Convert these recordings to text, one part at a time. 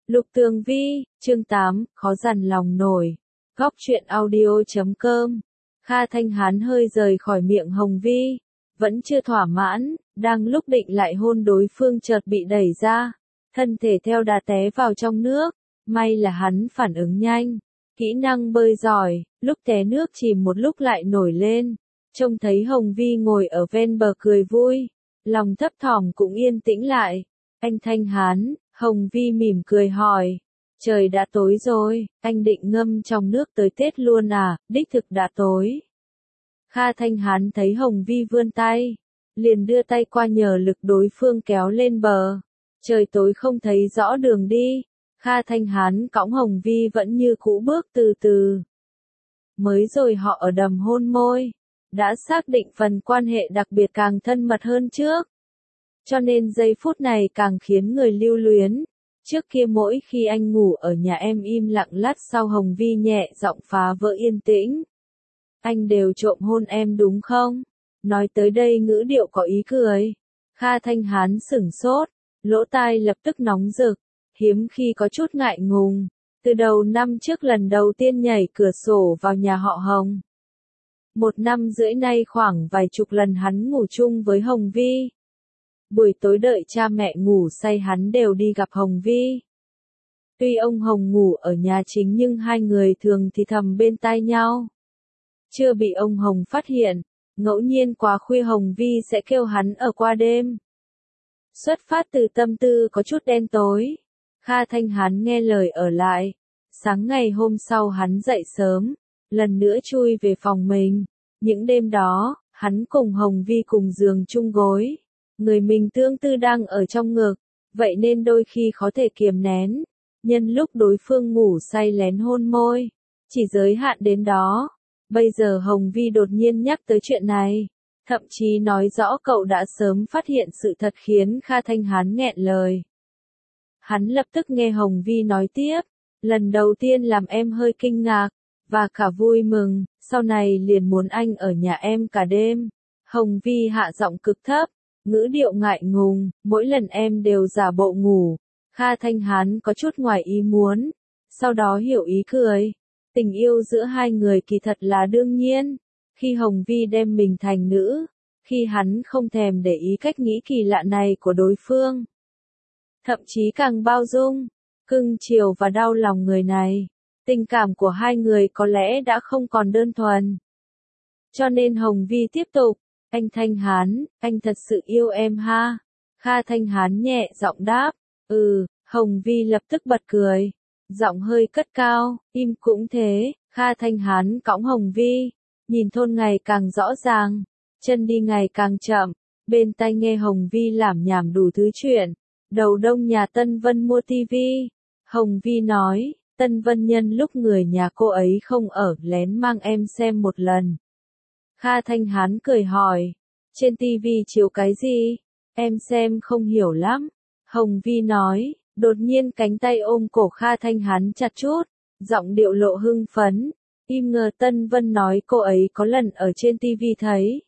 Lục Tường Vi, chương 8, khó dằn lòng nổi. Góc truyện audio.com. Kha Thanh Hán hơi rời khỏi miệng Hồng Vi, vẫn chưa thỏa mãn, đang lúc định lại hôn đối phương chợt bị đẩy ra, thân thể theo đà té vào trong nước, may là hắn phản ứng nhanh, kỹ năng bơi giỏi, lúc té nước chìm một lúc lại nổi lên, trông thấy Hồng Vi ngồi ở ven bờ cười vui, lòng thấp thỏm cũng yên tĩnh lại. Anh Thanh Hán, Hồng Vi mỉm cười hỏi. Trời đã tối rồi, anh định ngâm trong nước tới Tết luôn à, đích thực đã tối. Kha Thanh Hán thấy Hồng Vi vươn tay, liền đưa tay qua nhờ lực đối phương kéo lên bờ. Trời tối không thấy rõ đường đi, Kha Thanh Hán cõng Hồng Vi vẫn như cũ bước từ từ. Mới rồi họ ở đầm hôn môi, đã xác định phần quan hệ đặc biệt càng thân mật hơn trước. Cho nên giây phút này càng khiến người lưu luyến. Trước kia mỗi khi anh ngủ ở nhà em im lặng lát sau Hồng Vi nhẹ giọng phá vỡ yên tĩnh. Anh đều trộm hôn em đúng không? Nói tới đây ngữ điệu có ý cười. Kha Thanh Hán sửng sốt, lỗ tai lập tức nóng rực, hiếm khi có chút ngại ngùng. Từ đầu năm trước lần đầu tiên nhảy cửa sổ vào nhà họ Hồng. 1 năm rưỡi nay khoảng vài chục lần hắn ngủ chung với Hồng Vi. Buổi tối đợi cha mẹ ngủ say hắn đều đi gặp Hồng Vi. Tuy ông Hồng ngủ ở nhà chính nhưng hai người thường thì thầm bên tai nhau. Chưa bị ông Hồng phát hiện, ngẫu nhiên quá khuya Hồng Vi sẽ kêu hắn ở qua đêm. Xuất phát từ tâm tư có chút đen tối, Kha Thanh Hán nghe lời ở lại. Sáng ngày hôm sau hắn dậy sớm, lần nữa chui về phòng mình. Những đêm đó, hắn cùng Hồng Vi cùng giường chung gối. Người mình tương tư đang ở trong ngực, vậy nên đôi khi khó thể kiềm nén. Nhân lúc đối phương ngủ say lén hôn môi, chỉ giới hạn đến đó. Bây giờ Hồng Vi đột nhiên nhắc tới chuyện này, thậm chí nói rõ cậu đã sớm phát hiện sự thật khiến Kha Thanh Hán nghẹn lời. Hắn lập tức nghe Hồng Vi nói tiếp, lần đầu tiên làm em hơi kinh ngạc, và cả vui mừng, sau này liền muốn anh ở nhà em cả đêm. Hồng Vi hạ giọng cực thấp, ngữ điệu ngại ngùng, mỗi lần em đều giả bộ ngủ. Kha Thanh Hán có chút ngoài ý muốn, sau đó hiểu ý cười. Tình yêu giữa hai người kỳ thật là đương nhiên. Khi Hồng Vi đem mình thành nữ, khi hắn không thèm để ý cách nghĩ kỳ lạ này của đối phương. Thậm chí càng bao dung, cưng chiều và đau lòng người này. Tình cảm của hai người có lẽ đã không còn đơn thuần. Cho nên Hồng Vi tiếp tục. Anh Thanh Hán, anh thật sự yêu em ha? Kha Thanh Hán nhẹ giọng đáp. Hồng Vi lập tức bật cười. Giọng hơi cất cao, im cũng thế. Kha Thanh Hán cõng Hồng Vi, nhìn thôn ngày càng rõ ràng, chân đi ngày càng chậm, bên tai nghe Hồng Vi lảm nhảm đủ thứ chuyện. Đầu đông nhà Tân Vân mua tivi. Hồng Vi nói, Tân Vân nhân lúc người nhà cô ấy không ở lén mang em xem một lần. Kha Thanh Hán cười hỏi, trên tivi chiếu cái gì? Em xem không hiểu lắm. Hồng Vi nói, đột nhiên cánh tay ôm cổ Kha Thanh Hán chặt chút, giọng điệu lộ hưng phấn. Im ngờ Tân Vân nói cô ấy có lần ở trên tivi thấy.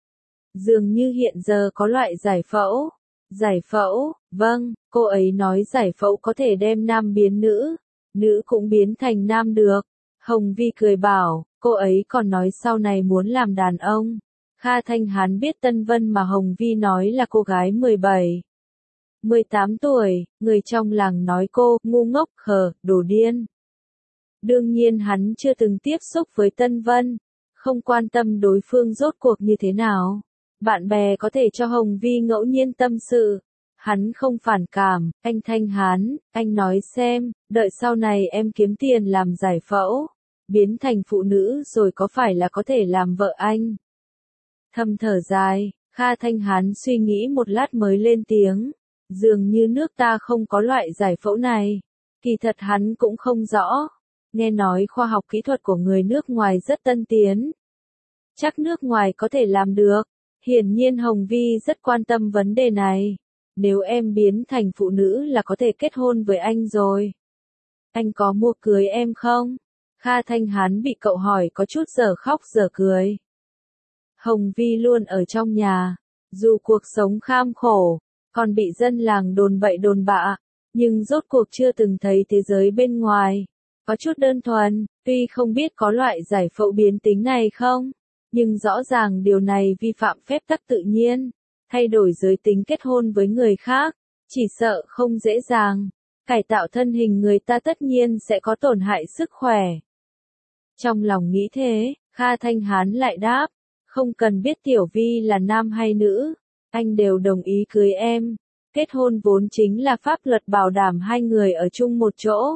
Dường như hiện giờ có loại giải phẫu. Giải phẫu, vâng, cô ấy nói giải phẫu có thể đem nam biến nữ, nữ cũng biến thành nam được. Hồng Vi cười bảo, cô ấy còn nói sau này muốn làm đàn ông. Kha Thanh Hán biết Tân Vân mà Hồng Vi nói là cô gái 17, 18 tuổi, người trong làng nói cô, ngu ngốc, khờ, đồ điên. Đương nhiên hắn chưa từng tiếp xúc với Tân Vân, không quan tâm đối phương rốt cuộc như thế nào. Bạn bè có thể cho Hồng Vi ngẫu nhiên tâm sự. Hắn không phản cảm, anh Thanh Hán, anh nói xem, đợi sau này em kiếm tiền làm giải phẫu, biến thành phụ nữ rồi có phải là có thể làm vợ anh? Thầm thở dài, Kha Thanh Hán suy nghĩ một lát mới lên tiếng. Dường như nước ta không có loại giải phẫu này. Kỳ thật hắn cũng không rõ. Nghe nói khoa học kỹ thuật của người nước ngoài rất tân tiến. Chắc nước ngoài có thể làm được. Hiển nhiên Hồng Vi rất quan tâm vấn đề này. Nếu em biến thành phụ nữ là có thể kết hôn với anh rồi. Anh có mua cưới em không? Kha Thanh Hán bị cậu hỏi có chút dở khóc dở cười. Hồng Vi luôn ở trong nhà. Dù cuộc sống kham khổ, còn bị dân làng đồn bậy đồn bạ. nhưng rốt cuộc chưa từng thấy thế giới bên ngoài. Có chút đơn thuần, tuy không biết có loại giải phẫu biến tính này không, nhưng rõ ràng điều này vi phạm phép tắc tự nhiên. Thay đổi giới tính kết hôn với người khác, chỉ sợ không dễ dàng. Cải tạo thân hình người ta tất nhiên sẽ có tổn hại sức khỏe. Trong lòng nghĩ thế, Kha Thanh Hán lại đáp, không cần biết Tiểu Vi là nam hay nữ, anh đều đồng ý cưới em. Kết hôn vốn chính là pháp luật bảo đảm hai người ở chung một chỗ.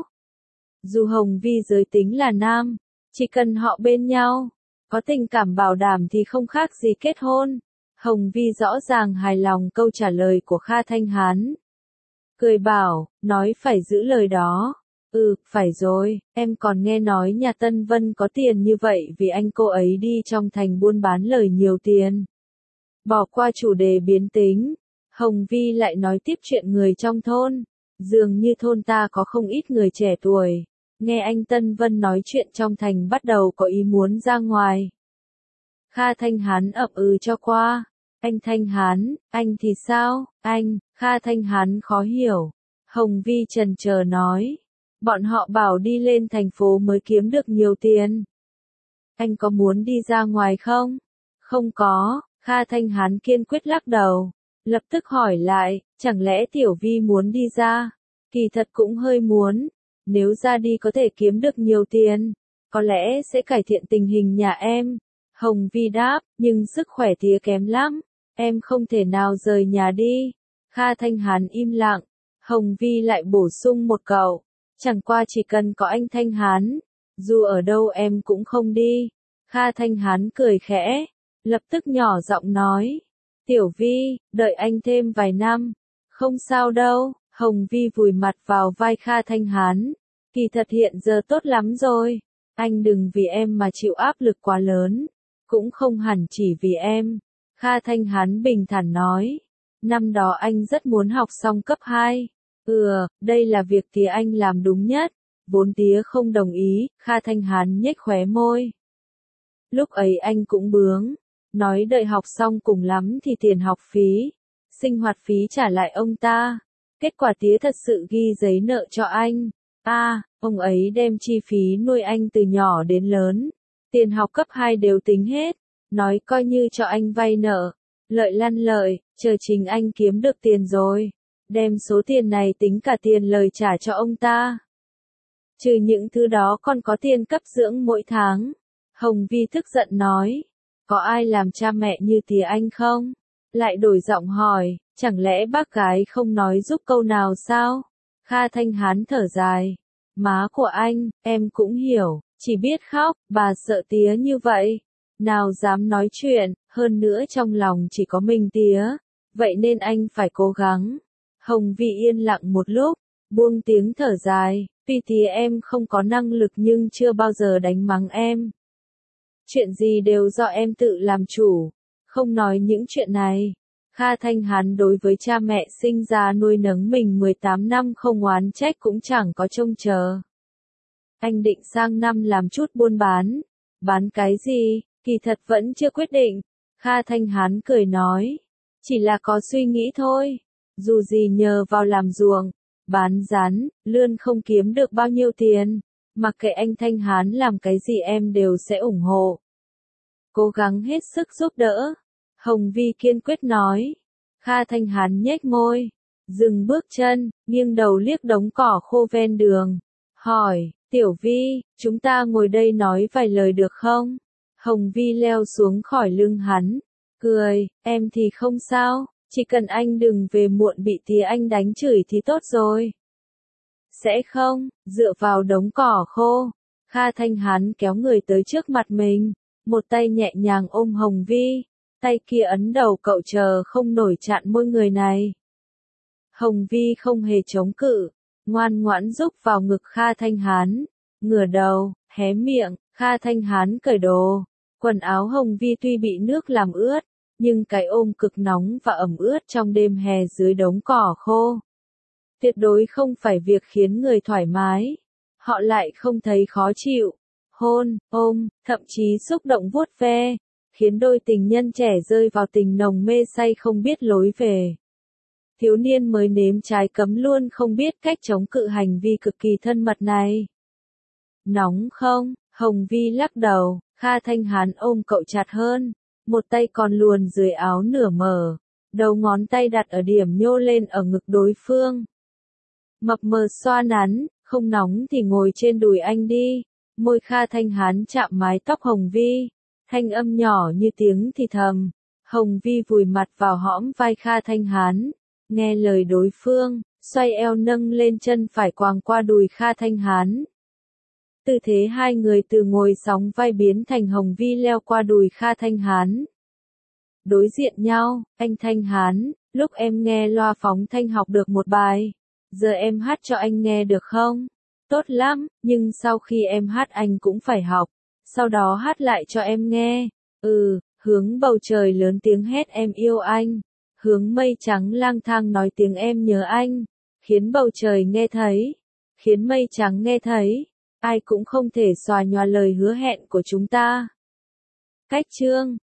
Dù Hồng Vi giới tính là nam, chỉ cần họ bên nhau, có tình cảm bảo đảm thì không khác gì kết hôn. Hồng Vi rõ ràng hài lòng câu trả lời của Kha Thanh Hán. Cười bảo, nói phải giữ lời đó. Phải rồi, em còn nghe nói nhà Tân Vân có tiền như vậy vì anh cô ấy đi trong thành buôn bán lời nhiều tiền. Bỏ qua chủ đề biến tính, Hồng Vi lại nói tiếp chuyện người trong thôn. Dường như thôn ta có không ít người trẻ tuổi. Nghe anh Tân Vân nói chuyện trong thành bắt đầu có ý muốn ra ngoài. Kha Thanh Hán ậm cho qua. Anh Thanh Hán, anh thì sao? Anh, Kha Thanh Hán khó hiểu. Hồng Vi chần chờ nói. Bọn họ bảo đi lên thành phố mới kiếm được nhiều tiền. Anh có muốn đi ra ngoài không? Không có, Kha Thanh Hán kiên quyết lắc đầu. Lập tức hỏi lại, chẳng lẽ Tiểu Vi muốn đi ra? Kỳ thật cũng hơi muốn. Nếu ra đi có thể kiếm được nhiều tiền, có lẽ sẽ cải thiện tình hình nhà em. Hồng Vi đáp, nhưng sức khỏe tía kém lắm. Em không thể nào rời nhà đi. Kha Thanh Hán im lặng. Hồng Vi lại bổ sung một câu. Chẳng qua chỉ cần có anh Thanh Hán, dù ở đâu em cũng không đi. Kha Thanh Hán cười khẽ, lập tức nhỏ giọng nói. Tiểu Vi, đợi anh thêm vài năm. Không sao đâu, Hồng Vi vùi mặt vào vai Kha Thanh Hán. Kỳ thật hiện giờ tốt lắm rồi. Anh đừng vì em mà chịu áp lực quá lớn. Cũng không hẳn chỉ vì em. Kha Thanh Hán bình thản nói. Năm đó anh rất muốn học xong cấp 2. Đây là việc tía anh làm đúng nhất. Vốn tía không đồng ý, Kha Thanh Hán nhếch khóe môi. Lúc ấy anh cũng bướng. Nói đợi học xong cùng lắm thì tiền học phí, sinh hoạt phí trả lại ông ta. Kết quả tía thật sự ghi giấy nợ cho anh. Ông ấy đem chi phí nuôi anh từ nhỏ đến lớn. Tiền học cấp 2 đều tính hết. Nói coi như cho anh vay nợ. Lợi lăn lợi, chờ chính anh kiếm được tiền rồi. Đem số tiền này tính cả tiền lời trả cho ông ta. Trừ những thứ đó còn có tiền cấp dưỡng mỗi tháng. Hồng Vi tức giận nói. Có ai làm cha mẹ như tía anh không? Lại đổi giọng hỏi, chẳng lẽ bác gái không nói giúp câu nào sao? Kha Thanh Hán thở dài. Má của anh, em cũng hiểu, chỉ biết khóc, bà sợ tía như vậy. Nào dám nói chuyện, hơn nữa trong lòng chỉ có mình tía. Vậy nên anh phải cố gắng. Hồng Vi yên lặng một lúc, buông tiếng thở dài, vì tía em không có năng lực nhưng chưa bao giờ đánh mắng em. Chuyện gì đều do em tự làm chủ, không nói những chuyện này. Kha Thanh Hán đối với cha mẹ sinh ra nuôi nấng mình 18 năm không oán trách cũng chẳng có trông chờ. Anh định sang năm làm chút buôn bán cái gì, kỳ thật vẫn chưa quyết định. Kha Thanh Hán cười nói, chỉ là có suy nghĩ thôi, dù gì nhờ vào làm ruộng, bán rán, lươn không kiếm được bao nhiêu tiền. Mặc kệ anh Thanh Hán làm cái gì em đều sẽ ủng hộ. Cố gắng hết sức giúp đỡ. Hồng Vi kiên quyết nói. Kha Thanh Hán nhếch môi. Dừng bước chân, nghiêng đầu liếc đống cỏ khô ven đường. Hỏi, Tiểu Vi, chúng ta ngồi đây nói vài lời được không? Hồng Vi leo xuống khỏi lưng hắn. Cười, em thì không sao, chỉ cần anh đừng về muộn bị tía anh đánh chửi thì tốt rồi. Sẽ không, dựa vào đống cỏ khô. Kha Thanh Hán kéo người tới trước mặt mình, một tay nhẹ nhàng ôm Hồng Vi, tay kia ấn đầu cậu chờ không nổi chặn môi người này. Hồng Vi không hề chống cự, ngoan ngoãn rúc vào ngực Kha Thanh Hán, ngửa đầu, hé miệng. Kha Thanh Hán cởi đồ, quần áo Hồng Vi tuy bị nước làm ướt, nhưng cái ôm cực nóng và ẩm ướt trong đêm hè dưới đống cỏ khô. Tuyệt đối không phải việc khiến người thoải mái. Họ lại không thấy khó chịu. Hôn, ôm, thậm chí xúc động vuốt ve, khiến đôi tình nhân trẻ rơi vào tình nồng mê say không biết lối về. Thiếu niên mới nếm trái cấm luôn không biết cách chống cự hành vi cực kỳ thân mật này. Nóng không? Hồng Vi lắc đầu, Kha Thanh Hán ôm cậu chặt hơn, một tay còn luồn dưới áo nửa mở, đầu ngón tay đặt ở điểm nhô lên ở ngực đối phương. Mập mờ xoa nắn, không nóng thì ngồi trên đùi anh đi. Môi Kha Thanh Hán chạm mái tóc Hồng Vi, thanh âm nhỏ như tiếng thì thầm. Hồng Vi vùi mặt vào hõm vai Kha Thanh Hán, nghe lời đối phương, xoay eo nâng lên chân phải quàng qua đùi Kha Thanh Hán. Tư thế hai người từ ngồi sóng vai biến thành Hồng Vi leo qua đùi Kha Thanh Hán. Đối diện nhau, anh Thanh Hán, lúc em nghe loa phóng thanh học được một bài, giờ em hát cho anh nghe được không? Tốt lắm, nhưng sau khi em hát anh cũng phải học, sau đó hát lại cho em nghe. Hướng bầu trời lớn tiếng hét em yêu anh, hướng mây trắng lang thang nói tiếng em nhớ anh, khiến bầu trời nghe thấy, khiến mây trắng nghe thấy, ai cũng không thể xòa nhòa lời hứa hẹn của chúng ta. Cách chương